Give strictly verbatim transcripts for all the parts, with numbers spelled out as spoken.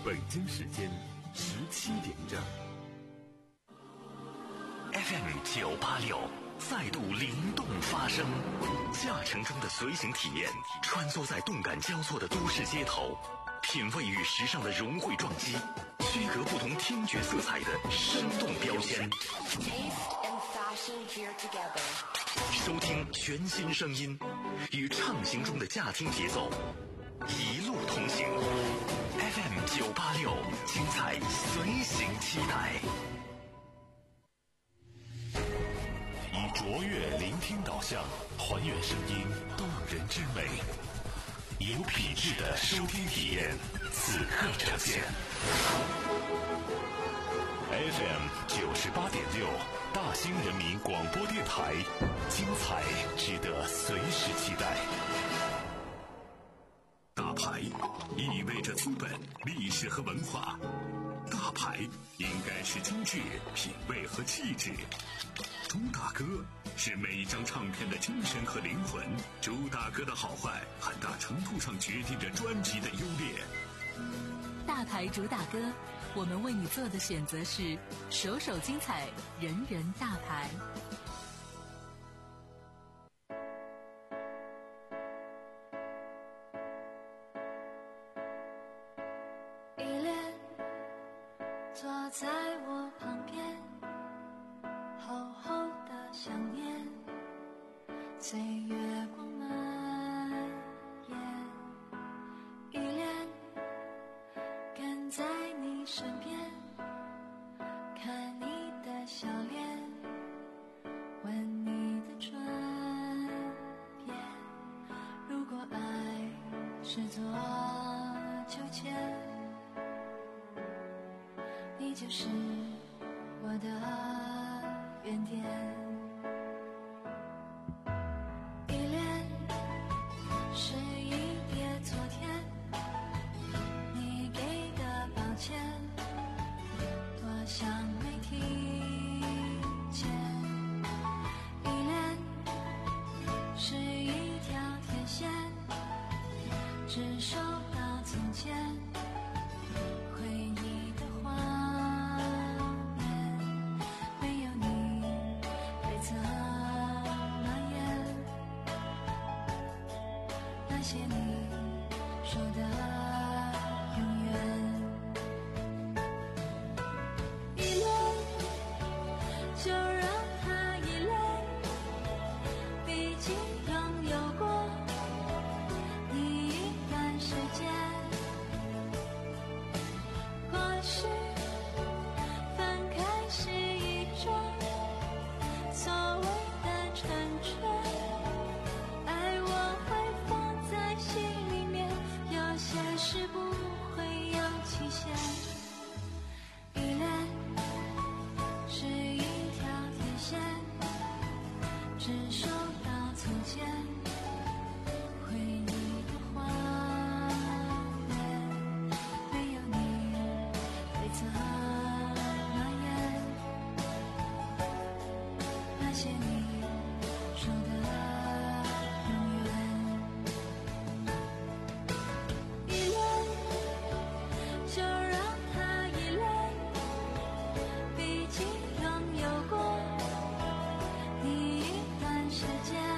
北京时间十七点整。 F M 九八六再度灵动发声，驾乘中的随行体验，穿梭在动感交错的都市街头，品味与时尚的融汇撞击，区隔不同听觉色彩的生动标签。收听全新声音，与畅行中的驾听节奏，一路同行。F M 九八六，精彩随行期待。以卓越聆听导向，还原声音动人之美，有品质的收听体验，此刻呈现。F M 九十八点六，大兴人民广播电台，精彩值得随时期待。大牌意味着资本、历史和文化，大牌应该是精致、品味和气质。朱大哥是每一张唱片的精神和灵魂，朱大哥的好坏很大程度上决定着专辑的优劣。 大牌主打歌，我们为你做的选择是首首精彩，人人大牌。 依恋坐在我旁边，厚厚的想念随月光蔓延，依恋跟在你身边，看你的笑脸，闻你的唇边。如果爱是座秋千，你就是我的原点。依恋是一别昨天，你给的抱歉，多想没听见。依恋是一条天线，只收到从前回忆的画面，没有你未曾蔓延，那些你说的永远。依恋就让它依恋，毕竟拥有过你一段时间。或许分开是一种所谓的成全，爱我会放在心里面，有些事不会有期限。依恋是一条天线，只收到从前回忆的画面，没有你未曾蔓延，那些你说的永远。依恋就让它依恋，毕竟拥有过你一段时间。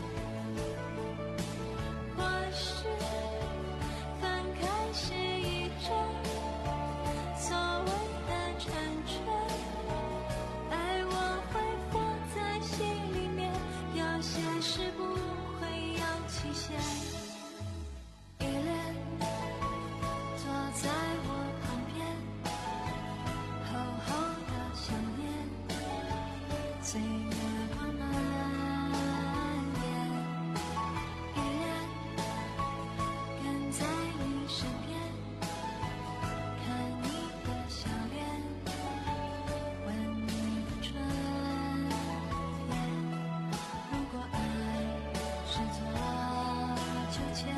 或许分开是一种所谓的成全，爱我会放在心里面，有些事不会有期限。依恋坐在我旁边，厚厚的想念随月光蔓延，依恋跟在你身边，看你的笑脸，闻你的唇边。如果爱是座秋千，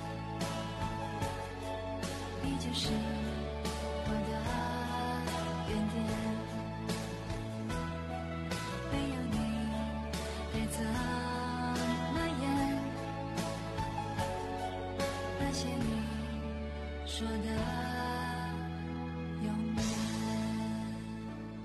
你就是我的原点，没有你未曾蔓延，那些你说的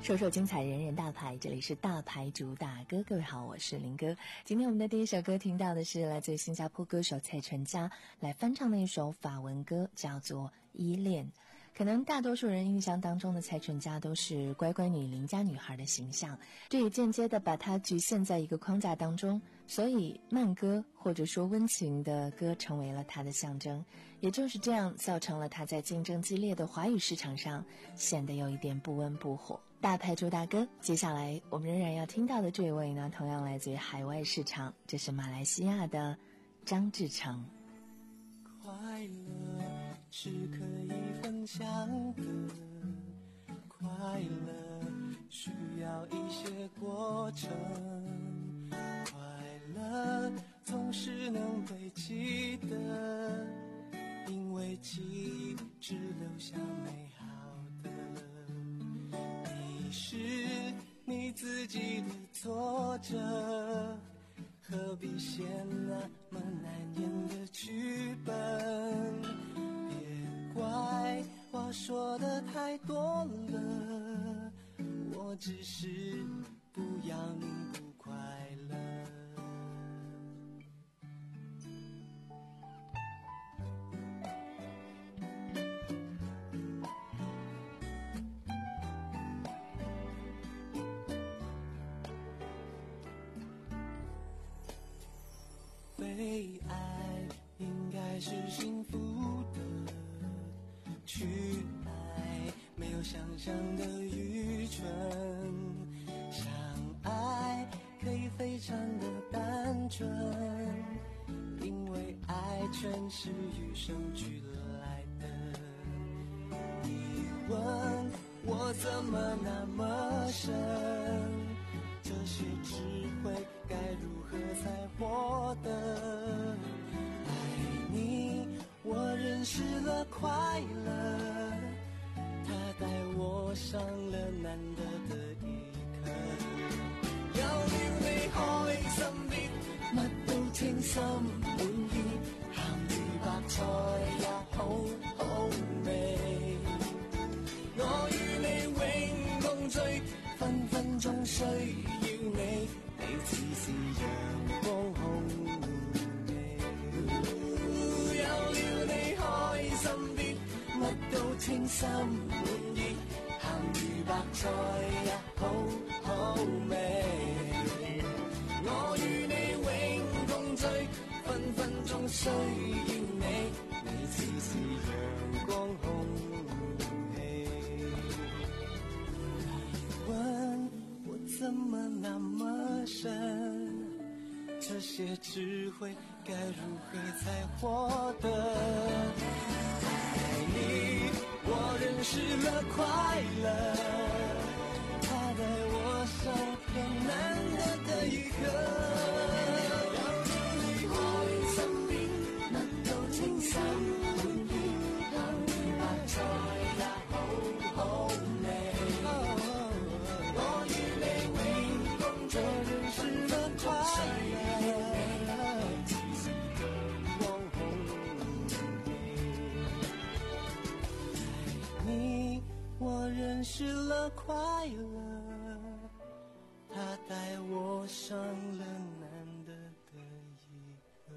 首首精彩，人人大牌，这里是大牌主打歌。各位好，我是林哥。今天我们的第一首歌听到的是来自于新加坡歌手蔡淳佳来翻唱的一首法文歌，叫做《依恋》。可能大多数人印象当中的蔡淳佳都是乖乖女邻家女孩的形象，这也间接的把她局限在一个框架当中，所以慢歌或者说温情的歌成为了她的象征。也就是这样造成了她在竞争激烈的华语市场上显得有一点不温不火。大牌主打歌，接下来我们仍然要听到的这位呢，同样来自于海外市场，这是马来西亚的张志成。 快乐是可以分享的，快乐需要一些过程，快乐总是能被记得，因为记忆只留下美好的。你是你自己的作者，何必写那么难演的剧本？别怪我说的太多了，我只是不要你不快乐。被爱应该是幸福的，去爱没有想象的愚蠢，相爱可以非常的单纯，因为爱全是与生俱来的。你问我怎么那么深，这些智慧该如何才获得？爱你，我认识了快乐，它带我上了難得的一刻。有了你開心啲，乜都稱心滿意，鹹魚白菜也好好味。我與你永共聚，分分鐘需要你，你似是陽光空氣。有了你開心啲，乜都稱心滿意，鹹魚白菜也好好味。我與你永共聚，分分鐘需要你，你似是陽光空氣。你問我怎麼那麼深，這些智慧該如何才獲得？愛你，我認識了快樂，它帶我上了難得的一刻。有你開心啲，乜都稱心滿意，鹹魚白菜也好好味。我與你永共聚，認識了快樂，似是陽光空氣。愛你，我認識了快樂，它帶我上了難得的一刻。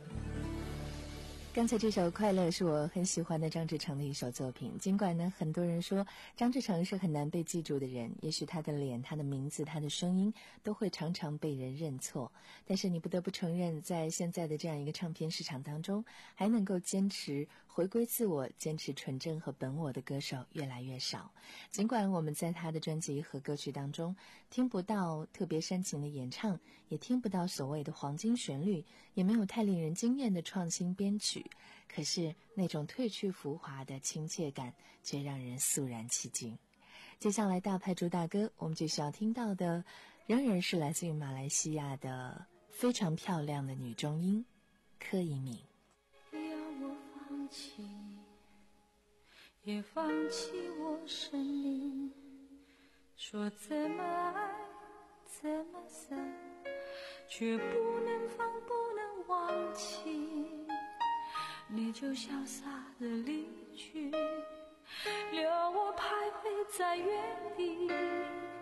刚才这首《快樂》是我很喜歡的張志成的一首作品，儘管呢很多人說張志成是很難被記住的人，也許他的臉、他的名字、他的聲音都會常常被人認錯，但是你不得不承認，在現在的這樣一個唱片市場當中，還能夠堅持回歸自我、堅持純正和本我的歌手越來越少。儘管我們在他的專輯和歌曲當中聽不到特別煽情的演唱，也聽不到所謂的黃金旋律，也沒有太令人驚豔的創新編曲，可是那種褪去浮華的親切感卻讓人肅然起敬。接下來大牌主打歌，我們就需要聽到的仍然是來自於馬來西亞的非常漂亮的女中音柯以敏。 要我放棄也放棄我生命，說怎麼愛怎麼散，卻不能放不能忘記，你就瀟灑地離去，留我徘徊在原地，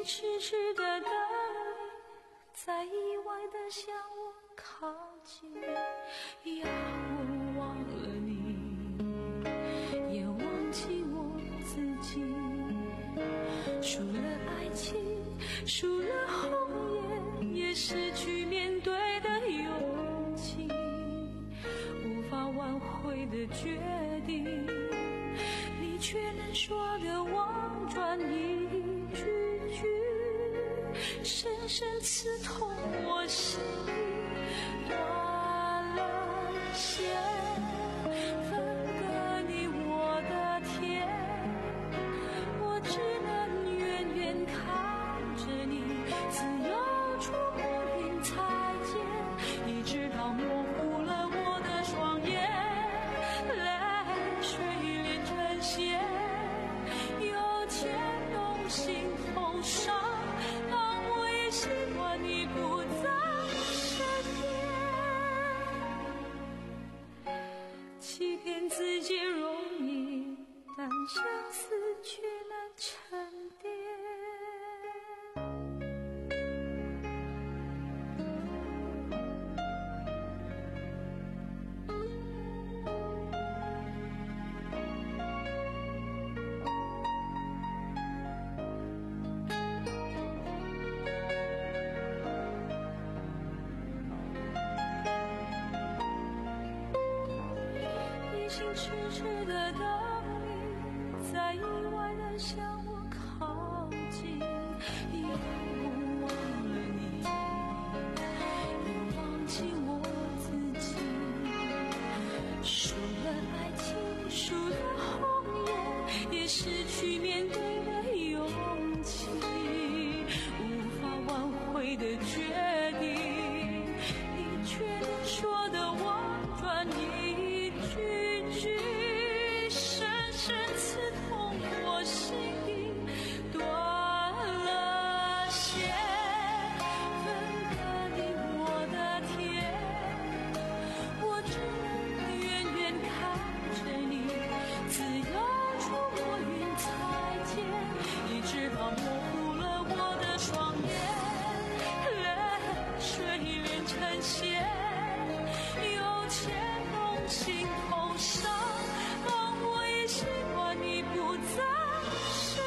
痴痴的等你，在意外的向我靠近，要我忘了你，也忘记我自己。输了爱情，输了红颜，也失去面对的勇气，无法挽回的决定，你却能说的婉转一句句，深深刺痛我心，断了线，分割你我的天，我只能远远看着你自由出没云彩间，一直到模糊了我的双眼，泪水连成线，又牵动心头伤，当我也习惯你不在身边，欺骗自己容易，但相思却难沉淀。一心痴痴的等你，在意外的向我靠近，要我忘了你，也忘记我自己。输了爱情，输了红颜，也失去面对的勇气，无法挽回的决定，你却能说的婉转一句句，深深刺痛我心底，断了线，分割你我的天，我只能远远看着你自由出没云彩间，一直到模糊了我的双眼，泪水连成线，又牵动心头伤，当我也习惯你不在身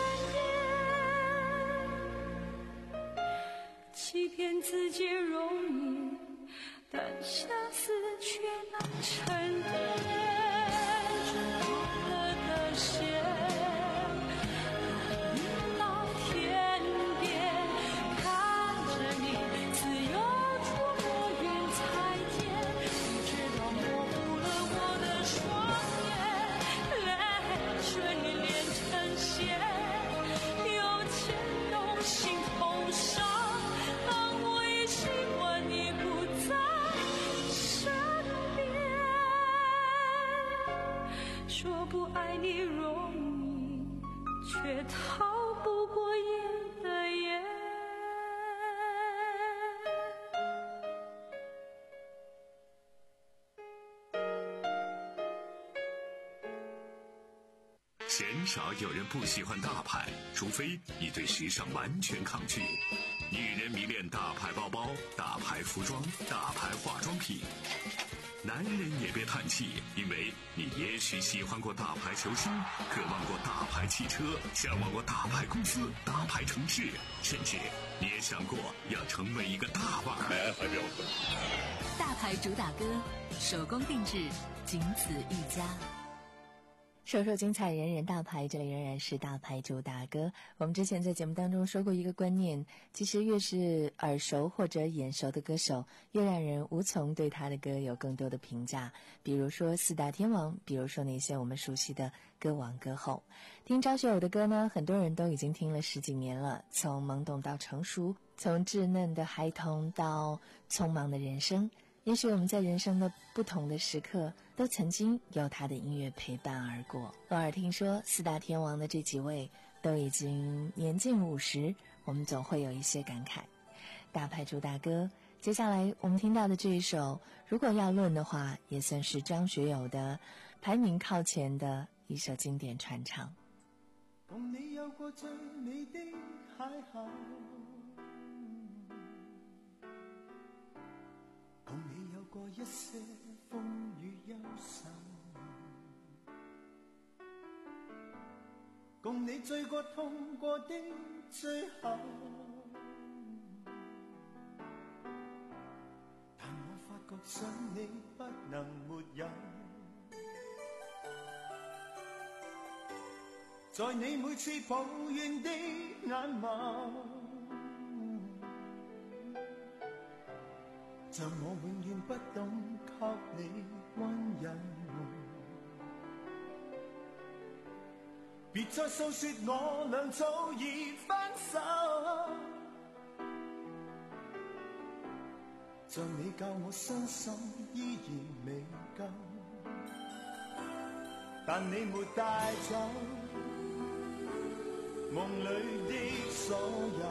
边，欺骗自己容易，但相思却难沉淀。断了的线，云到天边，看着你自由出没云彩间，一直到模糊了我的双眼，泪水连成线，又牵动心头伤，当我也习惯你不在身边，说不爱你容易，却逃不过眼的眼。 鲜少有人不喜欢大牌，除非你对时尚完全抗拒。女人迷恋大牌包包、大牌服装、大牌化妆品。男人也别叹气，因为你也许喜欢过大牌球星，渴望过大牌汽车，向往过大牌公司、大牌城市，甚至你也想过要成为一个大腕。 大牌主打歌，手工定制，仅此一家。 首首精彩，人人大牌，这里仍然是大牌主打歌。我们之前在节目当中说过一个观念，其实越是耳熟或者眼熟的歌手，越让人无从对他的歌有更多的评价。比如说四大天王，比如说那些我们熟悉的歌王歌后。听张学友的歌呢，很多人都已经听了十几年了，从懵懂到成熟，从稚嫩的孩童到匆忙的人生。也许我们在人生的不同的时刻都曾经有他的音乐陪伴而过。偶尔听说四大天王的这几位都已经年近五十，我们总会有一些感慨。大牌主打歌，接下来我们听到的这一首，如果要论的话，也算是张学友的排名靠前的一首经典传唱。 共你有过最美的太好，共你有过一些風雨憂愁，共你醉過痛過的最後，但我發覺想你不能沒有，在你每次抱怨的眼眸，像我永遠不懂給你溫柔，別再訴說我倆早已分手，像你教我傷心依然未夠，但你沒帶走夢裏的所有，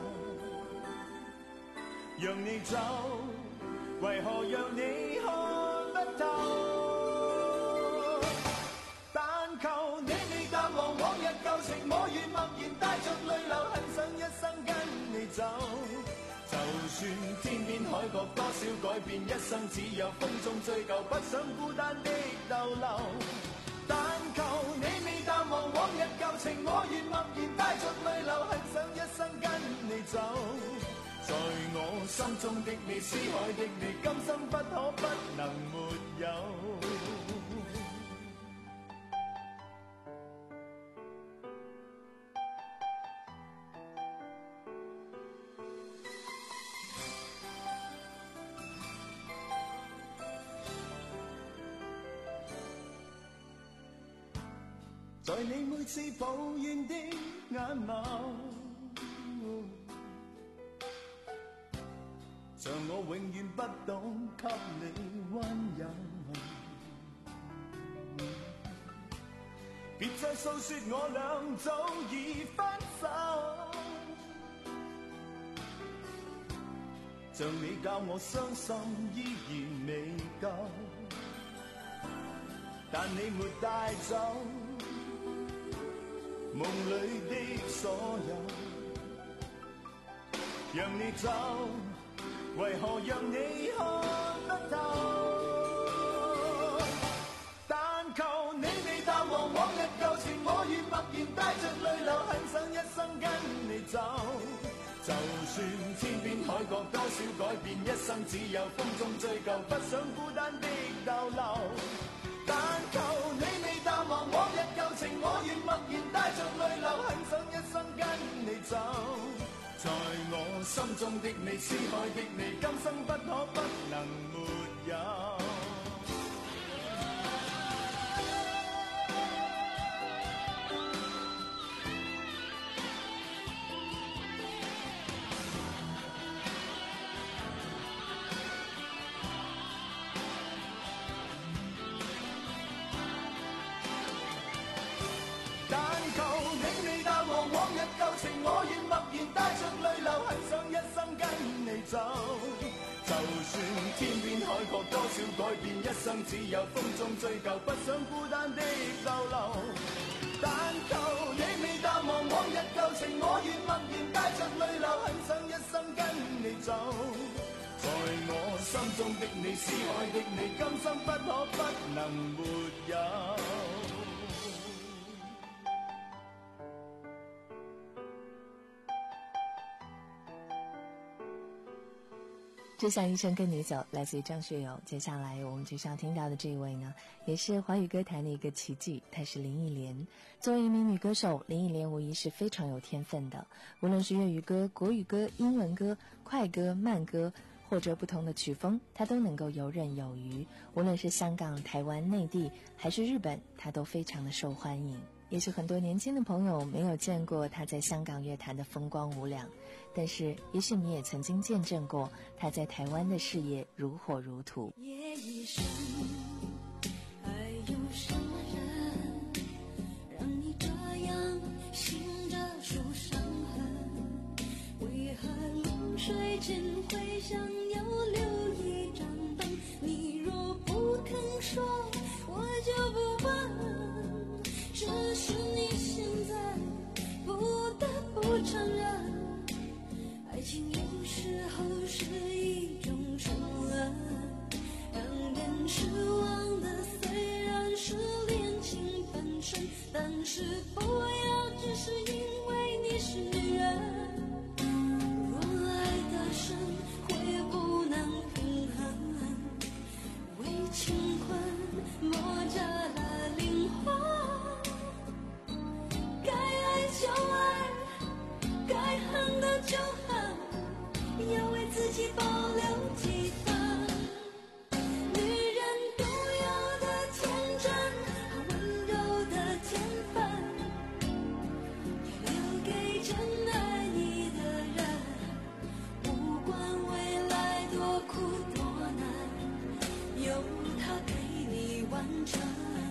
讓你走，為何讓你看不透？但求你未淡忘往日舊情，我願默然帶着淚流，很想一生跟你走。就算天邊海角多少改變，一生只有風中追究，不想孤單的逗留。但求你未淡忘往日舊情，我願默然帶着淚流，很想一生跟你走。在我心中的你，思海的你，今生不可不能沒有。在你每次抱怨的眼眸，像我永遠不懂給你溫柔，別再訴說我倆早已分手，像你教我傷心依然未夠，但你沒帶走夢裏的所有，讓你走，為何讓你看不透？但求你未淡忘往日舊情，我願默然帶着淚流，很想一生跟你走。就算天邊海角多少改變，一生只有風中追究，不想孤單的逗留。但求你未淡忘往日舊情，我願默然帶着淚流，很想一生跟你走。在我心中的你，思海的你，今生不可不能沒有。往日舊情，我願默然帶着淚流，很想一生跟你走。就算天邊海角多少改變，一生只有風中追究，不想孤單的逗留。但求你未淡忘往日舊情，我願默然帶着淚流，很想一生跟你走。在我心中的你，思海的你，今生不可不能沒有。 只想一生跟你走，来自于张学友。接下来我们就是要听到的这一位呢，也是华语歌坛的一个奇迹，她是林忆莲。作为一名女歌手，林忆莲无疑是非常有天分的，无论是粤语歌、国语歌、英文歌、快歌、慢歌，或者不同的曲风，她都能够游刃有余。无论是香港、台湾、内地还是日本，她都非常的受欢迎。也许很多年轻的朋友没有见过他在香港乐坛的风光无两，但是也许你也曾经见证过他在台湾的事业如火如荼。 夜已深，还有什么人让你这样醒着数伤痕？为何临睡前会想要留一盏灯？你若不肯说，我就不问。只是你现在不得不承认， 但是不要只是因为你是女人，若爱得深会不能平衡，为情困磨折了灵魂，该爱就爱，该恨的就恨，要为自己保留几分女人独有的天真和温柔的天分，也留给真爱你的人，不管未来多苦多难，有他陪你完成。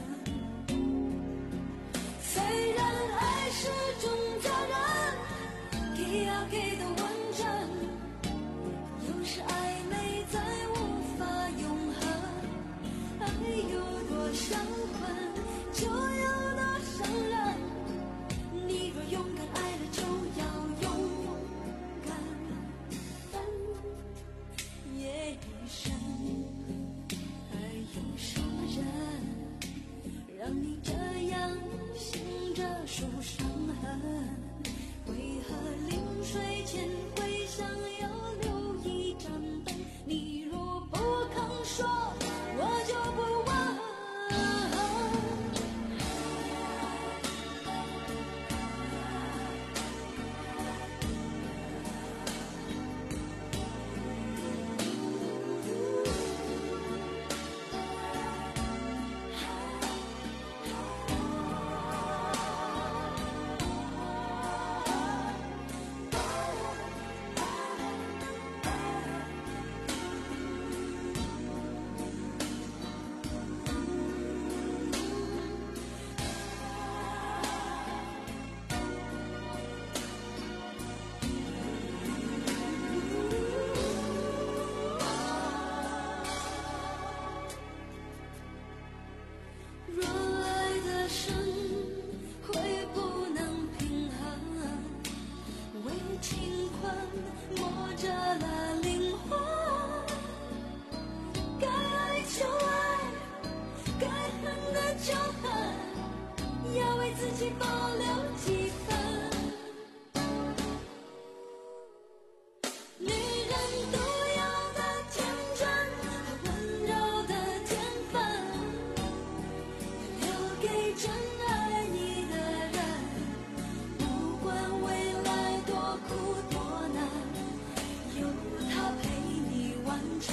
虽然爱是种责任，给要给的完整，有时暧昧再无法永恒，爱有多伤痕就有多伤人，你若勇敢爱了就要勇敢分，夜已深，还有什么人让你这样醒着数伤痕？为何临睡前会想要留一盏灯？你若不肯说，我就不问。若爱得深会不能平衡，为情困磨折了灵魂，该爱就爱，该恨的就恨，要为自己保留几分女人独有的天真和温柔的天分，留给真爱你的人，不管未来多苦多难，有他陪你完成。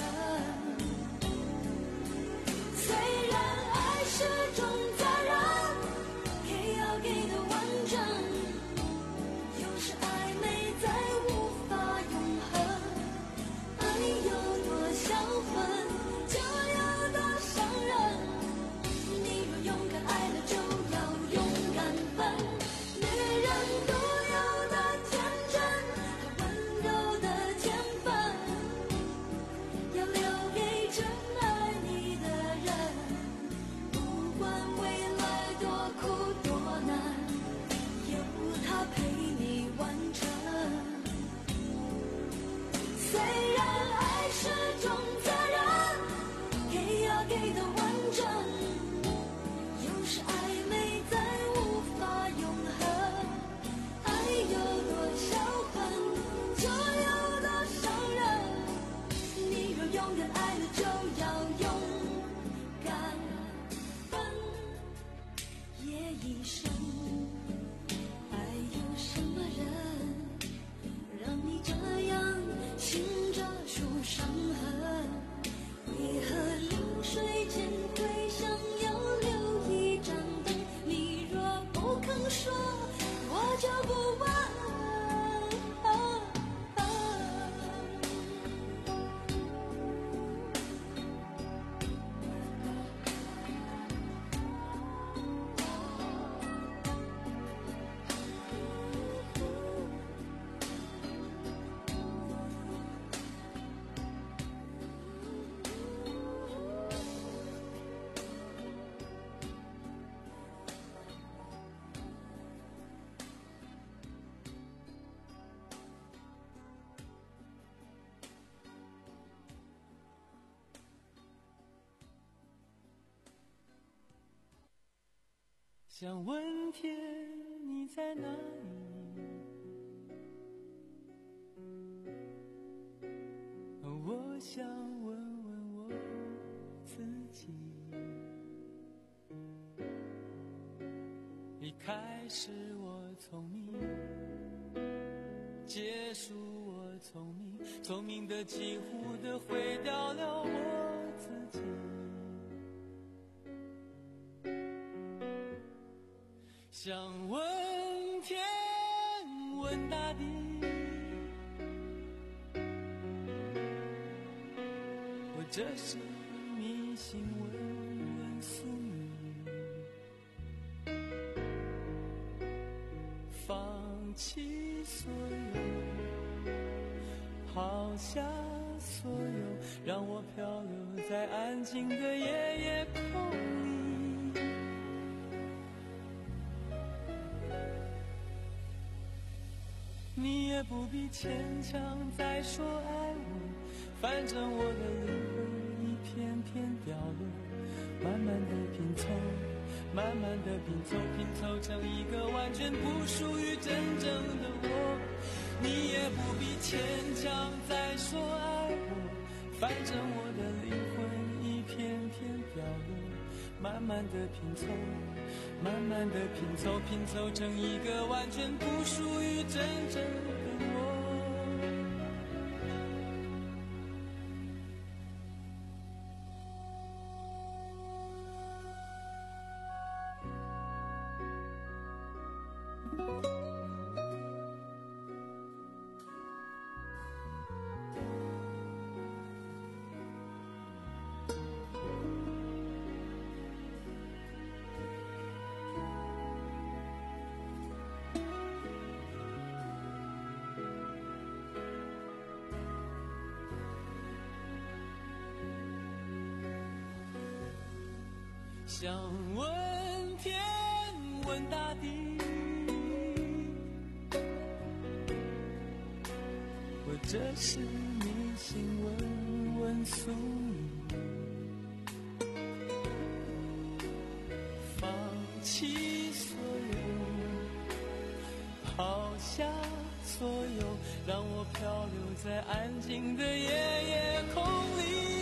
虽然爱是种责任，给要给的完整，有时暧昧再无法永恒，爱有多销魂就有多伤人，你若勇敢爱了就要勇敢分，女人独有的天真和温柔的天分，要留给真爱你的人，不管未来多苦多难，有他陪你完成。虽然爱是种责任，给要给的完整，有时暧昧再无法永恒，爱有多销魂就有多伤人，你若勇敢爱了就要勇敢分，夜已深，还有什么人让你这样醒着数伤痕？为何临睡前会想要留一盏灯？你若不肯说，我就不问。 想问天你在哪里？我想问问我自己。一开始我聪明，结束我聪明，聪明的几乎的毁掉了我自己。想问天问大地，我这是迷信问问宿命，放弃所有，抛下所有，让我漂流在安静的夜夜空里。你也不必牵强再说爱我，反正我的灵魂一片片掉落，慢慢的拼凑，慢慢的拼凑，拼凑成一个完全不属于真正的我。你也不必牵强再说爱我，反正我的灵魂一片片掉落，慢慢的拼凑，慢慢的拼凑，拼凑成一个完全不属于真正的我。想问天问大地，或者是迷信问问宿命，放弃所有，抛下所有，让我漂流在安静的夜夜空里。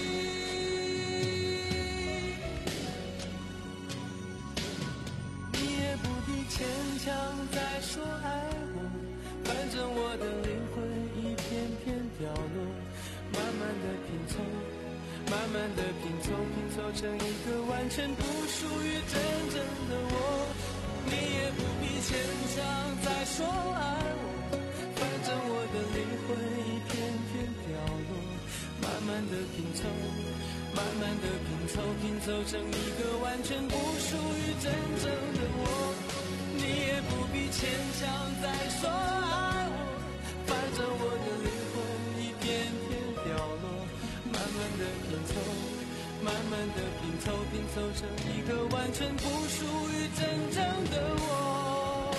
牵强再说爱我，反正我的灵魂一片片掉落，慢慢的拼凑，慢慢的拼凑，拼凑成一个完全不属于真正的我。你也不必牵强再说爱我，反正我的灵魂一片片掉落，慢慢的拼凑，慢慢的拼凑，拼凑成一个完全不属于真正的我。你也不必牵强再说爱我，反正我的灵魂一片片掉落，慢慢的拼凑，慢慢的拼凑，拼凑成一个完全不属于真正的我。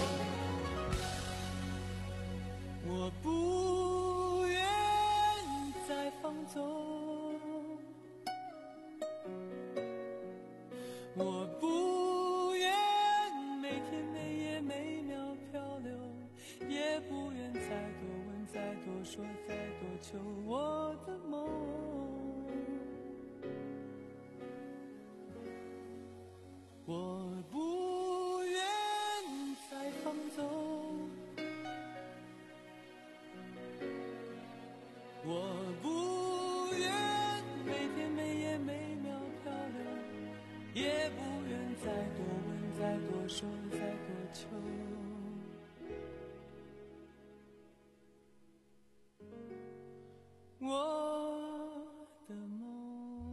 我不愿再放纵，我不愿每天每夜每秒漂流，也不愿再多问再多说再多求我的梦。我不愿再放纵，我不愿每天每夜每秒漂流，也不愿再多问再多说再多求我的梦。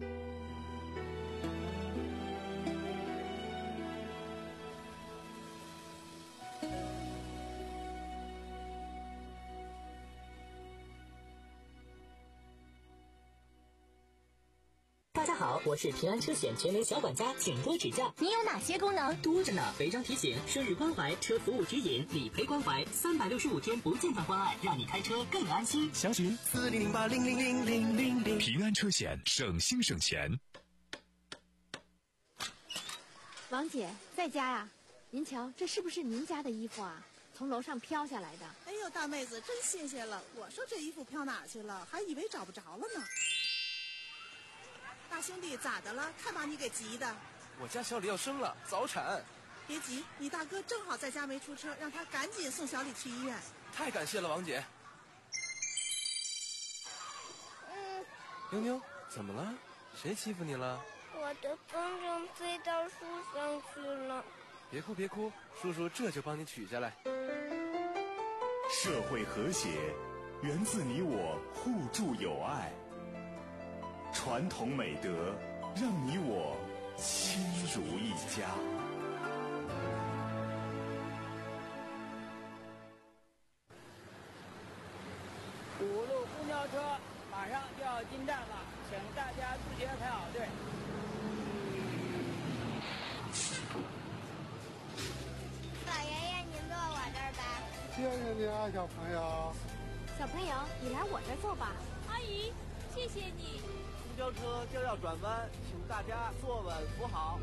大家好，我是平安车险全联小管家，请多指教。 你有哪些功能？ 多着呢，违章提醒、顺日关怀、车服务指引、理赔关怀，三百六十五天不间断关爱，让你开车更安心。 详询四零零八零零零零零零。平安车险，省心省钱。 王姐在家呀？您瞧，这是不是您家的衣服啊？从楼上飘下来的。 哎呦，大妹子真新鲜了！我说这衣服飘哪儿去了，还以为找不着了呢。大兄弟，咋的了？看把你给急的。 我家小李要生了，早产。 别急，你大哥正好在家没出车，让他赶紧送小李去医院。 太感谢了，王姐。 嗯。 妞妞，怎么了？谁欺负你了？ 我的风筝飞到树上去了。 别哭别哭，叔叔这就帮你取下来。 社会和谐源自你我互助友爱，传统美德让你我亲如一家。 五路公交车马上就要进站了，请大家自觉排好队。 老爷爷，您坐我这儿吧。 谢谢你啊，小朋友。 小朋友，你来我这儿坐吧。 阿姨，谢谢你。 公交车就要转弯，请大家坐稳扶好。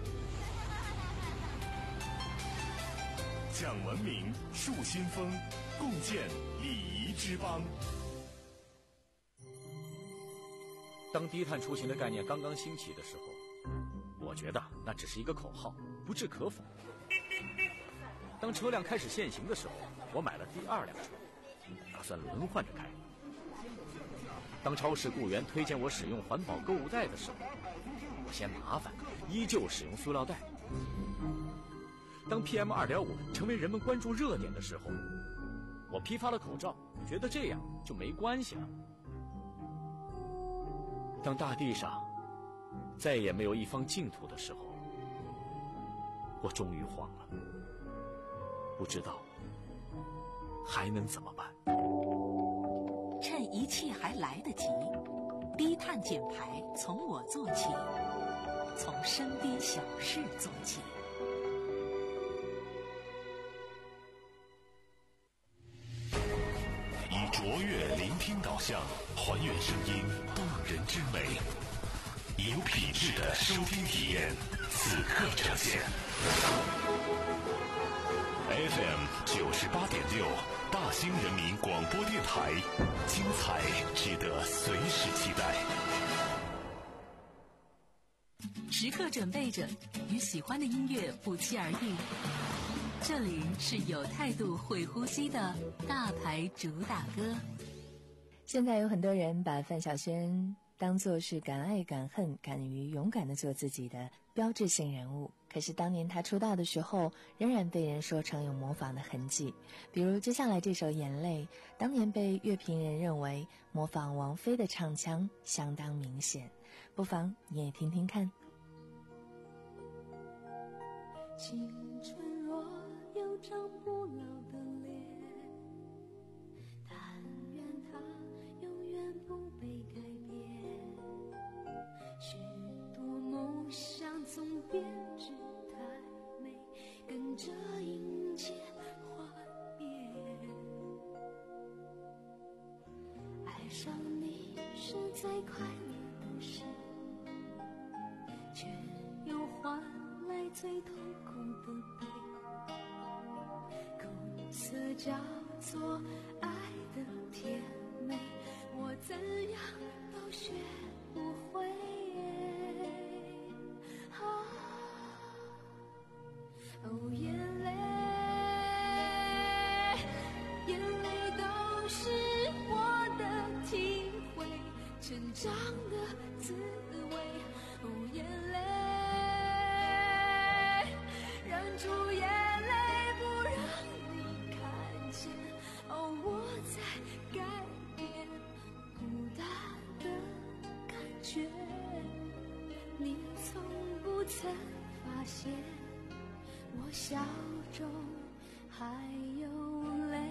讲文明，树新风，共建礼仪之邦。 当低碳出行的概念刚刚兴起的时候，我觉得那只是一个口号，不置可否。当车辆开始限行的时候，我买了第二辆车，打算轮换着开。当超市雇员推荐我使用环保购物袋的时候，我嫌麻烦，依旧使用塑料袋。当 P M 二点五 成为人们关注热点的时候，我批发了口罩，觉得这样就没关系了。当大地上再也没有一方净土的时候，我终于慌了，不知道还能怎么办。 趁一切还来得及，低碳减排从我做起，从身边小事做起。 以卓越聆听导向，还原声音动人之美，以有品质的收听体验，此刻呈现。F M 九十八点六，大兴人民广播电台，精彩值得随时期待。 时刻准备着，与喜欢的音乐不期而遇。这里是有态度、会呼吸的大牌主打歌。 现在有很多人把范晓萱当作是敢爱敢恨、敢于勇敢地做自己的标志性人物，可是当年她出道的时候，仍然被人说常有模仿的痕迹。比如接下来这首《眼泪》，当年被乐评人认为模仿王菲的唱腔相当明显，不妨你也听听看。 青春若有张不老的脸，但愿它永远不被改变。许多梦想总编织太美，跟着迎接幻灭。爱上你是最快乐的事，却又换来最痛苦的悲。苦涩叫做爱的甜美，我怎样都学不会。啊，哦，眼泪，眼泪都是我的体会，成长的滋味。哦，眼泪，忍住眼泪不让你看见。哦，我在改变孤单的感觉，你从不曾发现我笑中还有泪。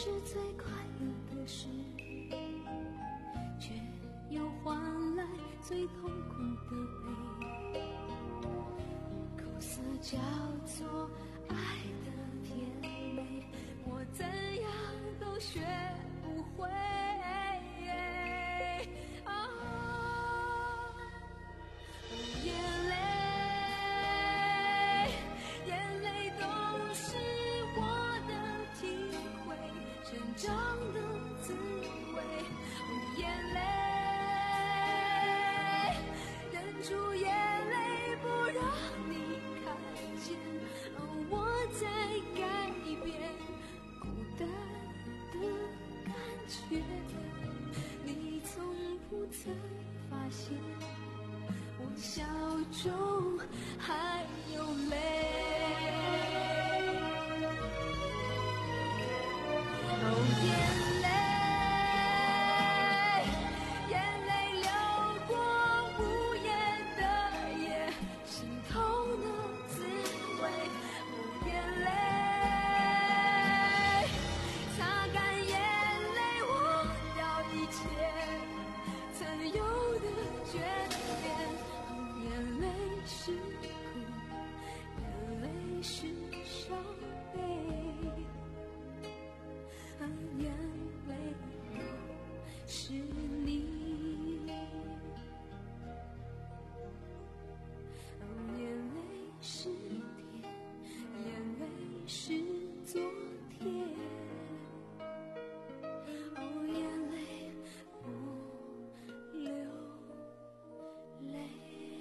是最快乐的事，却又换来最痛苦的悲。苦涩叫做爱的甜美，我怎样都学不会。啊，眼泪，眼泪都是我的体会，成长的滋味。眼泪，忍住眼泪不让你看见，我在改变孤单的感觉。你从不曾发现，我笑中还有泪。哦，眼泪，眼泪流过无言的夜，心痛的滋味。哦，眼泪，擦干眼泪，忘掉一切曾有的眷恋。哦，眼泪是苦，眼泪是伤悲。啊，眼泪都是你。哦，眼泪是甜，眼泪是昨天。哦，眼泪不流泪。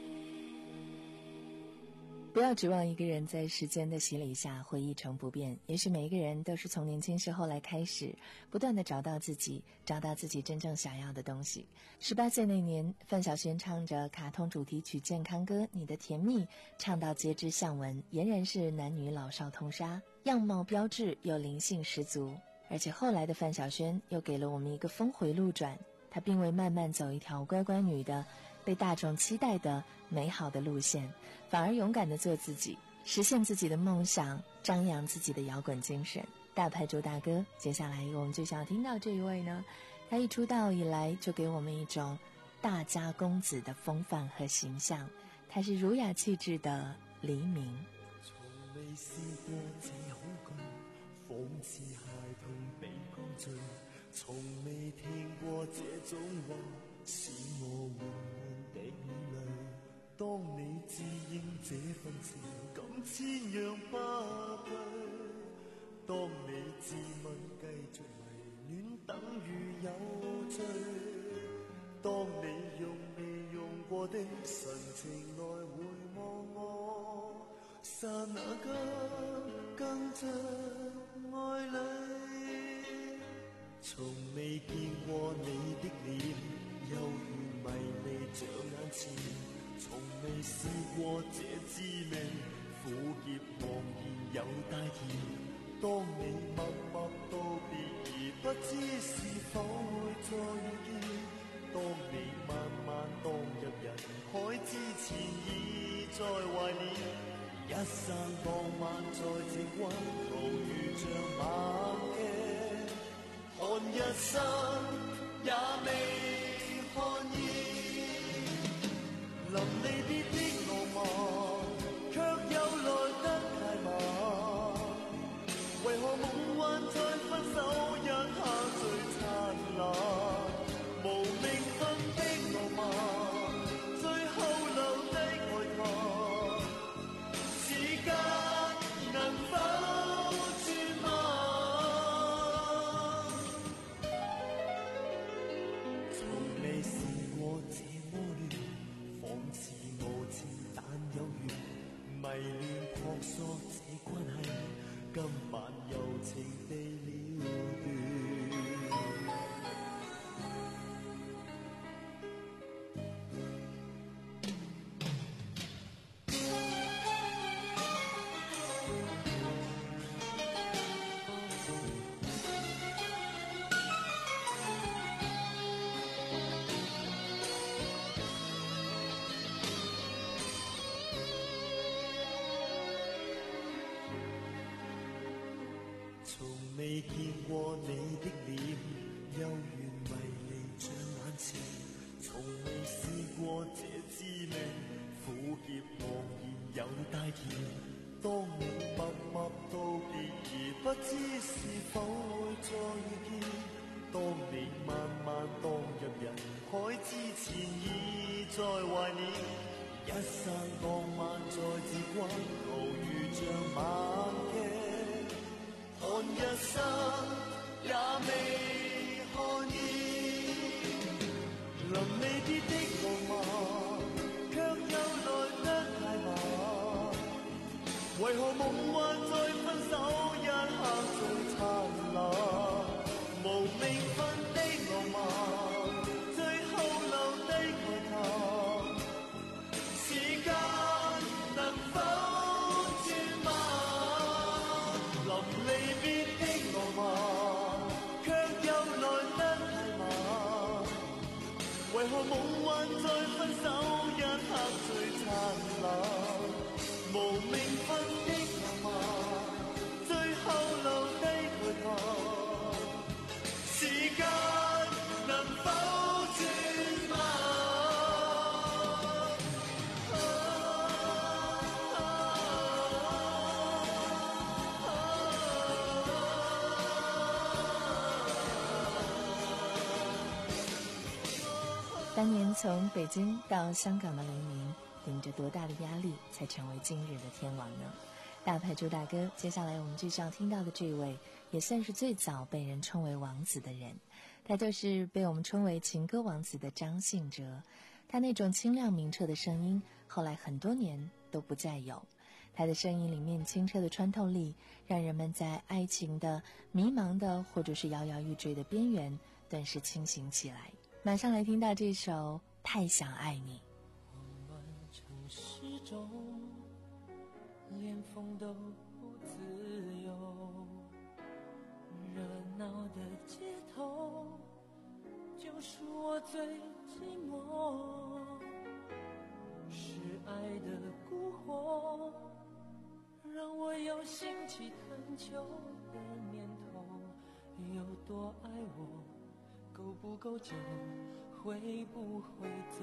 不要指望一个人在时间的洗礼下会一成不变，也许每一个人都是从年轻时候来开始，不断的找到自己，找到自己真正想要的东西。十八岁那年，范晓萱唱着卡通主题曲健康歌《你的甜蜜》，唱到皆知巷闻，俨然是男女老少通杀，样貌标致又灵性十足。而且后来的范晓萱又给了我们一个峰回路转，她并未慢慢走一条乖乖女的被大众期待的美好的路线，反而勇敢地做自己，实现自己的梦想，张扬自己的摇滚精神。大牌主打歌，接下来我们就想听到这一位呢，他一出道以来就给我们一种大家公子的风范和形象，他是儒雅气质的黎明。 從未試過這恐懼，仿似孩童被灌醉，從未聽過這種話，使我緩緩地淚。當你自認這份情感千樣不對，當你自問繼續迷戀等於有罪，當你用未用過的神情來回望我，剎那間更像愛侶。從未見過你的臉，猶如迷離像眼前，從未試過這滋味，苦澀茫然又帶甜。當你默默道別而不知是否會再遇見，當你慢慢蕩入人海之前已在懷念，一散當晚在夕溫途如像猛鏡，看一生也未看厭，臨離別的浪漫卻又來得太慢，為何夢幻在分手一刻最燦爛，無名分的浪漫最後留低慨嘆，時間能否轉慢，從未試過未見過你的臉，幽怨迷離像眼前，從未試過這滋味，苦澀茫然又帶甜。當你默默道別而不知是否會再遇見，當你慢慢蕩入人海之前已在懷念，一剎浪漫在至關頭如像晚劇。看一生也未看厭，臨離別的浪漫，卻又來得太晚。為何夢幻在分手一刻最燦爛？無名分的浪漫，最後留低慨嘆。時間能否轉慢？臨離別的浪漫，卻又來得太晚。為何夢幻在分手一刻最燦爛？無名分的浪漫，最後留低慨嘆。時間能否轉慢？ 当年从北京到香港的雷鸣，顶着多大的压力才成为今日的天王呢？大牌朱大哥，接下来我们继续要听到的这位，也算是最早被人称为王子的人，他就是被我们称为情歌王子的张信哲。他那种清亮明澈的声音，后来很多年都不再有。他的声音里面清澈的穿透力，让人们在爱情的迷茫的或者是摇摇欲坠的边缘，顿时清醒起来。马上来听到这首《太想爱你》。 混乱城市中，连风都不自由，热闹的街头，就属我最寂寞。是爱的蛊惑，让我有兴起探求的念头。有多爱我，够不够久，会不会走？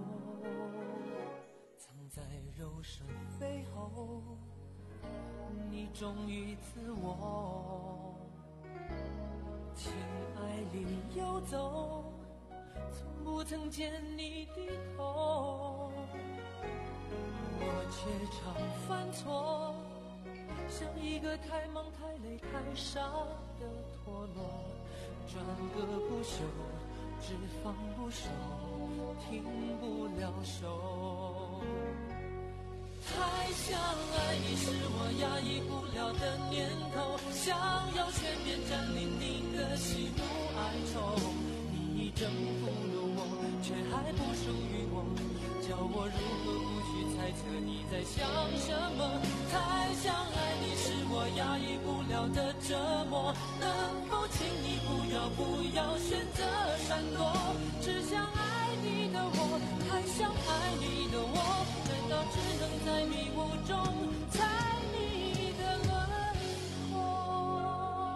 藏在柔顺背后，你忠于自我，情爱里游走，从不曾见你低头。我却常犯错，像一个太忙太累太傻的陀螺，转个不休，只放不收，停不了手。太想爱你是我压抑不了的念头，想要全面占领你的喜怒哀愁。你征服了我，却还不属于我，叫我如何不去猜测你在想什么。太想爱你是我压抑不了的折磨，能否请你不要不要选择闪躲？只想爱你的我，太想爱你的我，难道只能在迷雾中猜你的轮廓？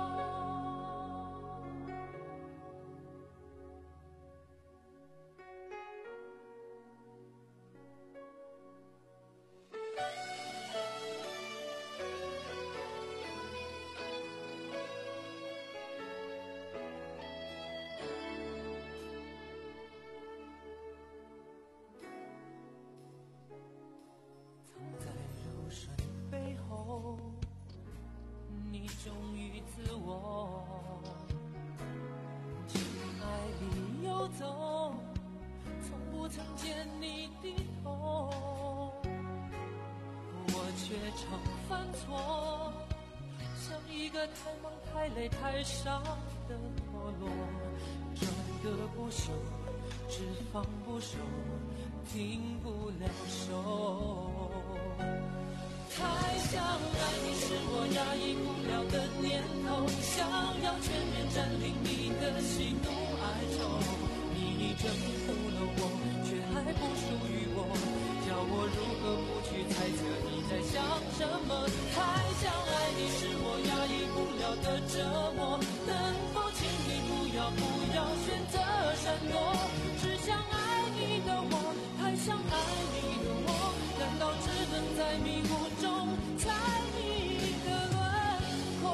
你忠于自我，情爱里游走，从不曾见你低头。我却常犯错，像一个太忙太累太傻的陀螺，转个不休，只放不收，停不了手。太想爱你是我压抑不了的念头，想要全面占领你的喜怒哀愁。你征服了我，却还不属于我，叫我如何不去猜测你在想什么。太想爱你是我压抑不了的折磨，能否请你不要不要选择闪躲？只想爱你的我，太想爱你的我，难道只能在迷雾中猜你的轮廓？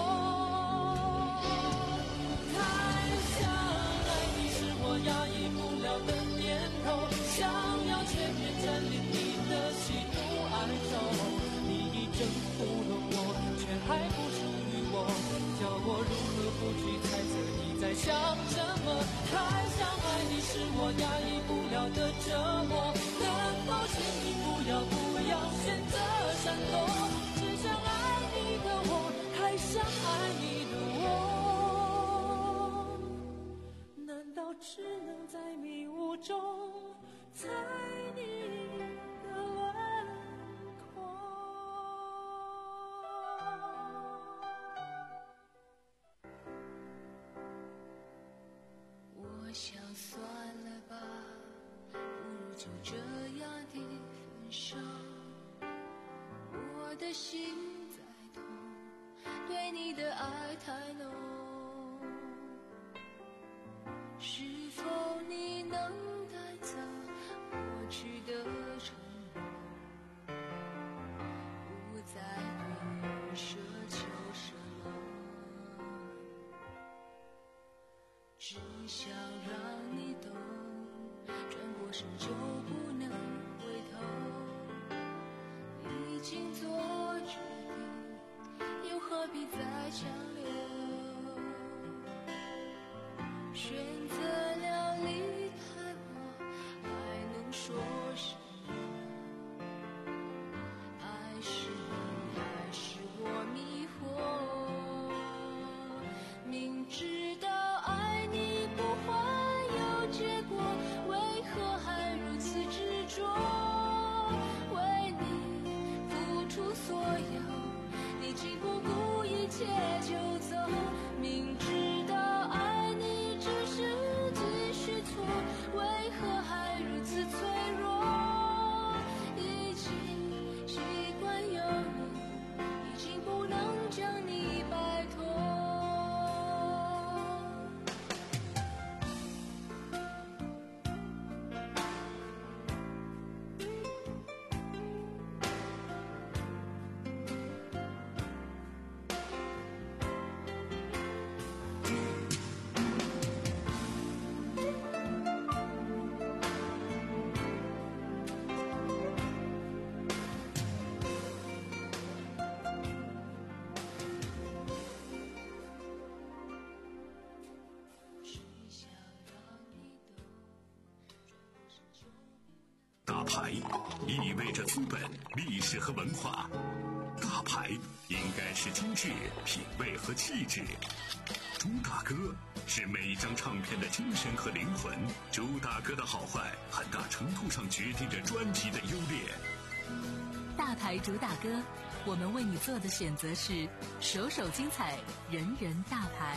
太想爱你是我压抑不了的念头，想要全面占领你的喜怒哀愁，你已征服了我，却还不属于我，叫我如何不去猜测你在想什么？太想爱你是我压抑不了的折磨，能否请你不要不要选择闪躲？只想爱你的我，太想爱你的我，难道只能在迷雾中猜你的轮廓？ 我想算了吧，不如就这样的分手。我的心在痛，对你的爱太浓，是否你能带走过去的承诺，不再对你奢求什么，只想让你懂，转过身就不能回头，已经做决定，又何必再强留？选择了离开我，还能说什么？爱是你，还是我迷惑？明知道爱你不会有结果，为何还如此执着？为你付出所有，你竟不顾一切就走。明知道爱你只是继续错，为何还如此脆弱？已经习惯有你，已经不能将你摆脱。 大牌意味着资本、历史和文化，大牌应该是精致、品味和气质。朱大哥是每一张唱片的精神和灵魂，朱大哥的好坏很大程度上决定着专辑的优劣。 大牌主打歌，我们为你做的选择是首首精彩，人人大牌。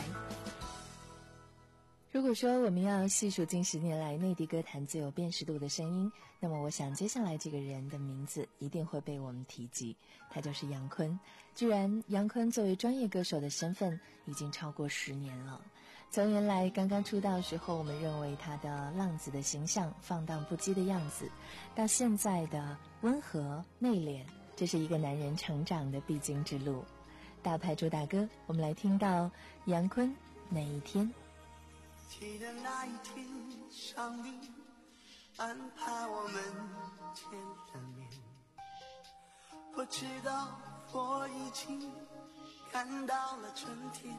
如果说我们要细数近十年来内地歌坛最有辨识度的声音，那么我想接下来这个人的名字一定会被我们提及，他就是杨坤。居然杨坤作为专业歌手的身份已经超过十年了。从原来刚刚出道时候我们认为他的浪子的形象，放荡不羁的样子，到现在的温和内敛，这是一个男人成长的必经之路。大牌主打歌，我们来听到杨坤哪一天。 记得那一天，上帝安排我们见了面，我知道我已经看到了春天。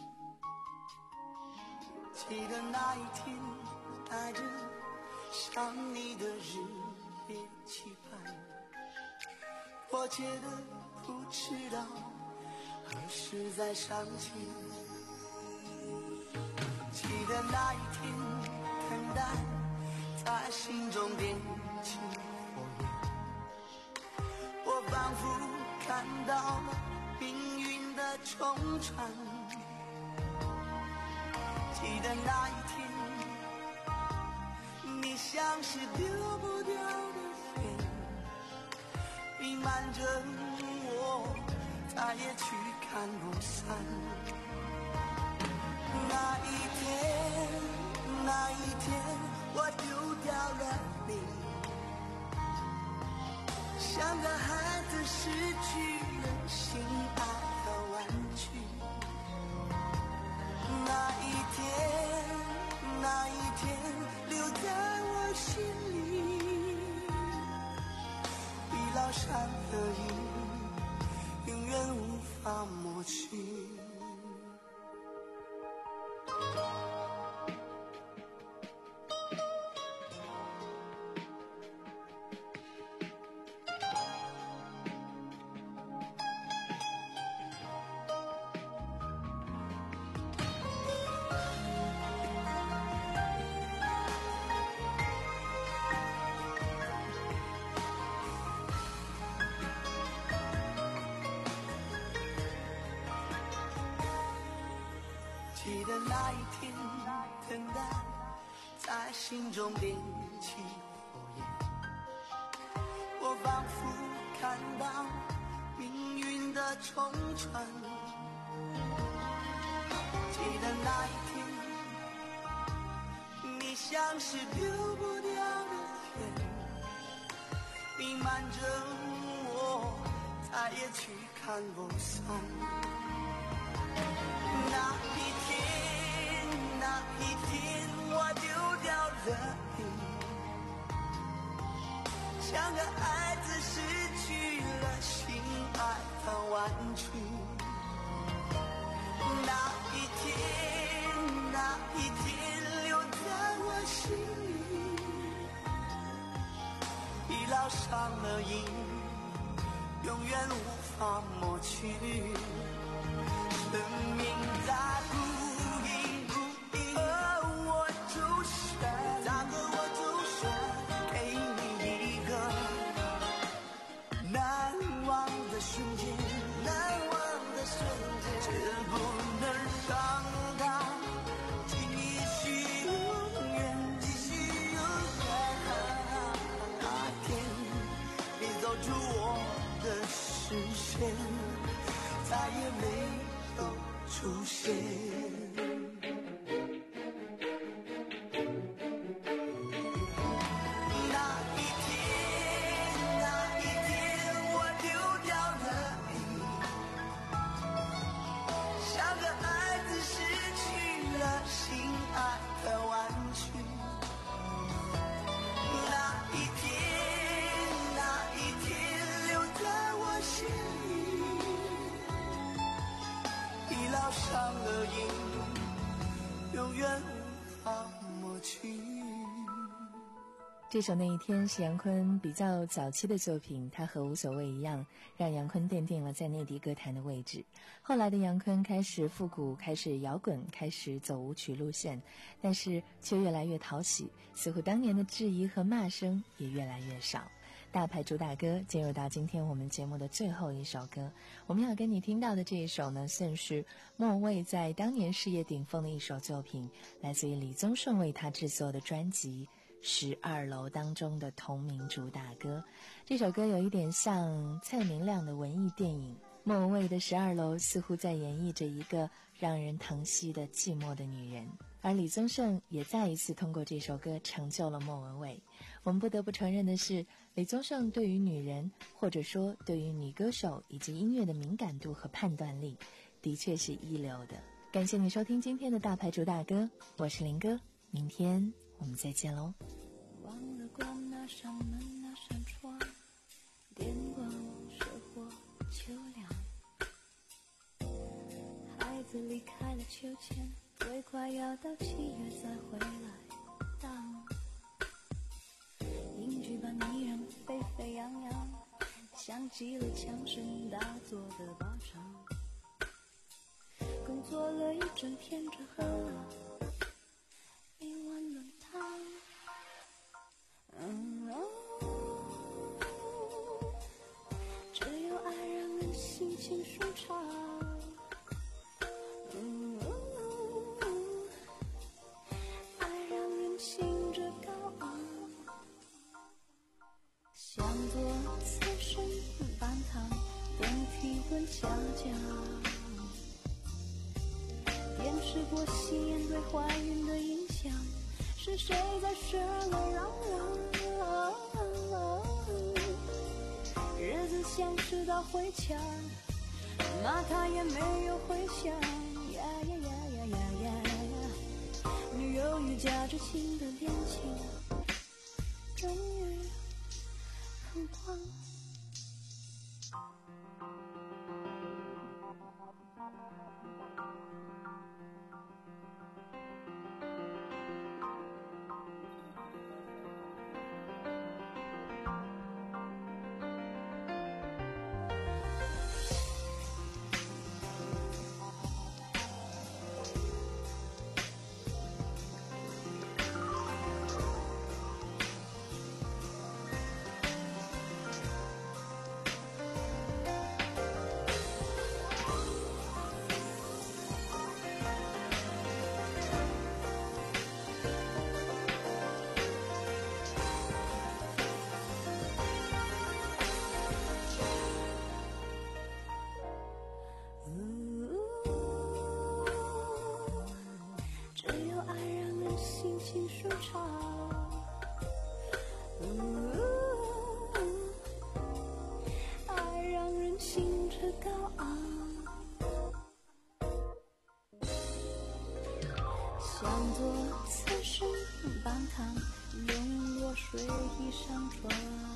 记得那一天，带着想你的日夜期盼，迫切的不知道何时再相见。记得那一天，等待在心中点起火焰，我仿佛看到了命运的冲传。记得那一天，你像是丢不掉的线，弥漫着我，再也去看不散。 那一天，那一天，我丢掉了你，像个孩子失去了心爱的玩具。那一天，那一天，留在我心里，已烙上了印，永远无法抹去。记得那一天，等待在心中点起火焰，我仿佛看到命运的冲穿。记得那一天，你像是丢不掉的天，弥漫着我，再也去看不散。那一天，那一天，我丢掉了你，像个孩子失去了心爱的玩具。那一天，那一天，留在我心里，已烙上了印，永远无法抹去。生命在不应不应，而我就选，那个我就选，给你一个难忘的瞬间，难忘的瞬间，却不能让它继续永远，继续永远。那天你走出我的视线，再也没出现。那一天，那一天，我丢掉了你，像个孩子失去了心爱的玩具。那一天，那一天，留在我心里，已烙上了印，永远无法抹去。 这首《那一天》是杨坤比较早期的作品，他和无所谓一样，让杨坤奠定了在内地歌坛的位置。后来的杨坤开始复古，开始摇滚，开始走舞曲路线，但是却越来越讨喜，似乎当年的质疑和骂声也越来越少。大牌主打歌进入到今天我们节目的最后一首歌，我们要跟你听到的这一首呢，算是莫文蔚在当年事业顶峰的一首作品，来自于李宗盛为他制作的专辑十二楼当中的同名主打歌。这首歌有一点像蔡明亮的文艺电影，莫文蔚的十二楼似乎在演绎着一个让人疼惜的寂寞的女人，而李宗盛也再一次通过这首歌成就了莫文蔚。我们不得不承认的是，李宗盛对于女人，或者说对于女歌手以及音乐的敏感度和判断力，的确是一流的。感谢你收听今天的大牌主打歌，我是林哥，明天我们再见喽。 忘了关那扇门那扇窗，电光射过秋凉，孩子离开了秋千，最快要到七月再回来荡，英剧般依然沸沸扬扬，像极了枪声大作的靶场，工作了一整天只喝了一碗冷汤。嗯哦，只有爱让人心情舒畅。嗯哦，爱让人情志高昂，像座此生半堂电梯滚恰恰。 见识过吸烟对怀孕的影响，是谁在室内嚷嚷？日子像是道回墙，骂他也没有回响。呀呀呀呀呀呀呀！女友与夹着心的恋情，终于碰撞。心舒畅，爱让人兴致高昂，想做此事半躺，用落水衣上妆，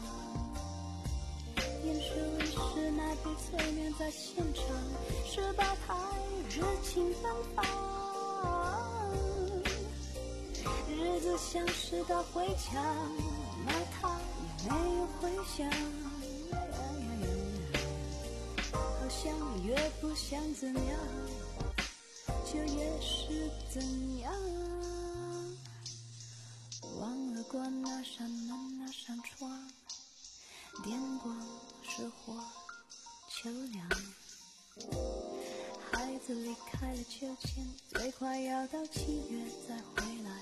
验收是那杯催眠在现场，十八台热情奔放。日子像是道回墙，骂他也没有回响，好像越不想怎样，就越是怎样。忘了关那扇门那扇窗，电光石火秋凉。孩子离开了秋千，最快要到七月再回来。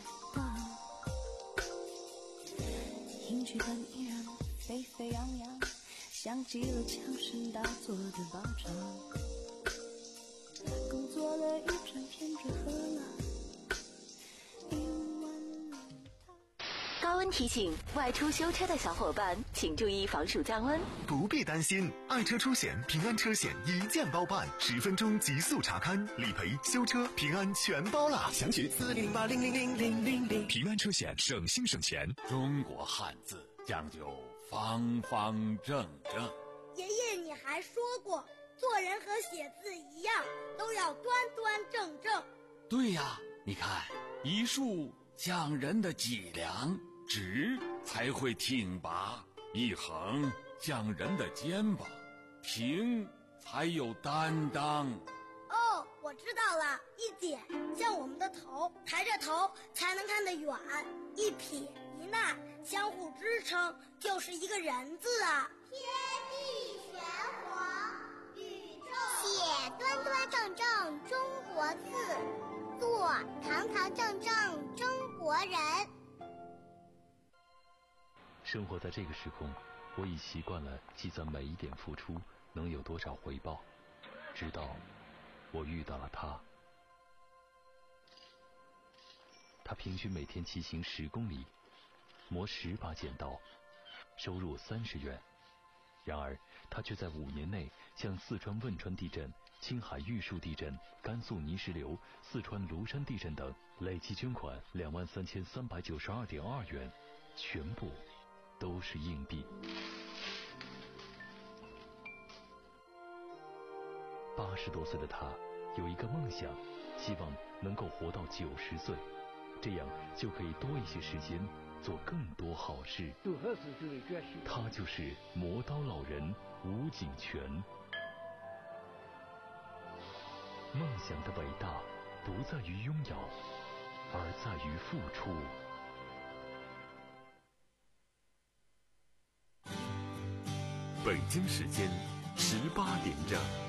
英剧本依然沸沸扬扬，像极了枪声大作的爆炸。工作了一整天，只喝了一碗浓汤。 高温提醒：外出修车的小伙伴，请注意防暑降温。 不必担心，爱车出险平安车险一键包办，十分钟极速查勘、理赔、修车，平安全包啦！详询四零零八零零零零零零。 平安车险，省心省钱。 中国汉字讲究方方正正。 爷爷，你还说过，做人和写字一样，都要端端正正。 对呀，你看，一竖讲人的脊梁，直才会挺拔；一横讲人的肩膀，平才有担当。 哦，我知道了，一点像我们的头，抬着头才能看得远，一撇一捺相互支撑，就是一个人字啊。 天地玄黄，宇宙写端端正正中国字，做堂堂正正中国人。 生活在这个时空，我已习惯了计算每一点付出能有多少回报，直到我遇到了他。他平均每天骑行十公里，磨十把剪刀，收入三十元。然而他却在五年内向四川汶川地震、青海玉树地震、甘肃泥石流、四川庐山地震等累计捐款两万三千三百九十二点二元，全部都是硬币。八十多岁的他有一个梦想，希望能够活到九十岁，这样就可以多一些时间做更多好事。他就是磨刀老人吴景全。梦想的伟大不在于拥有，而在于付出。 北京时间十八点整。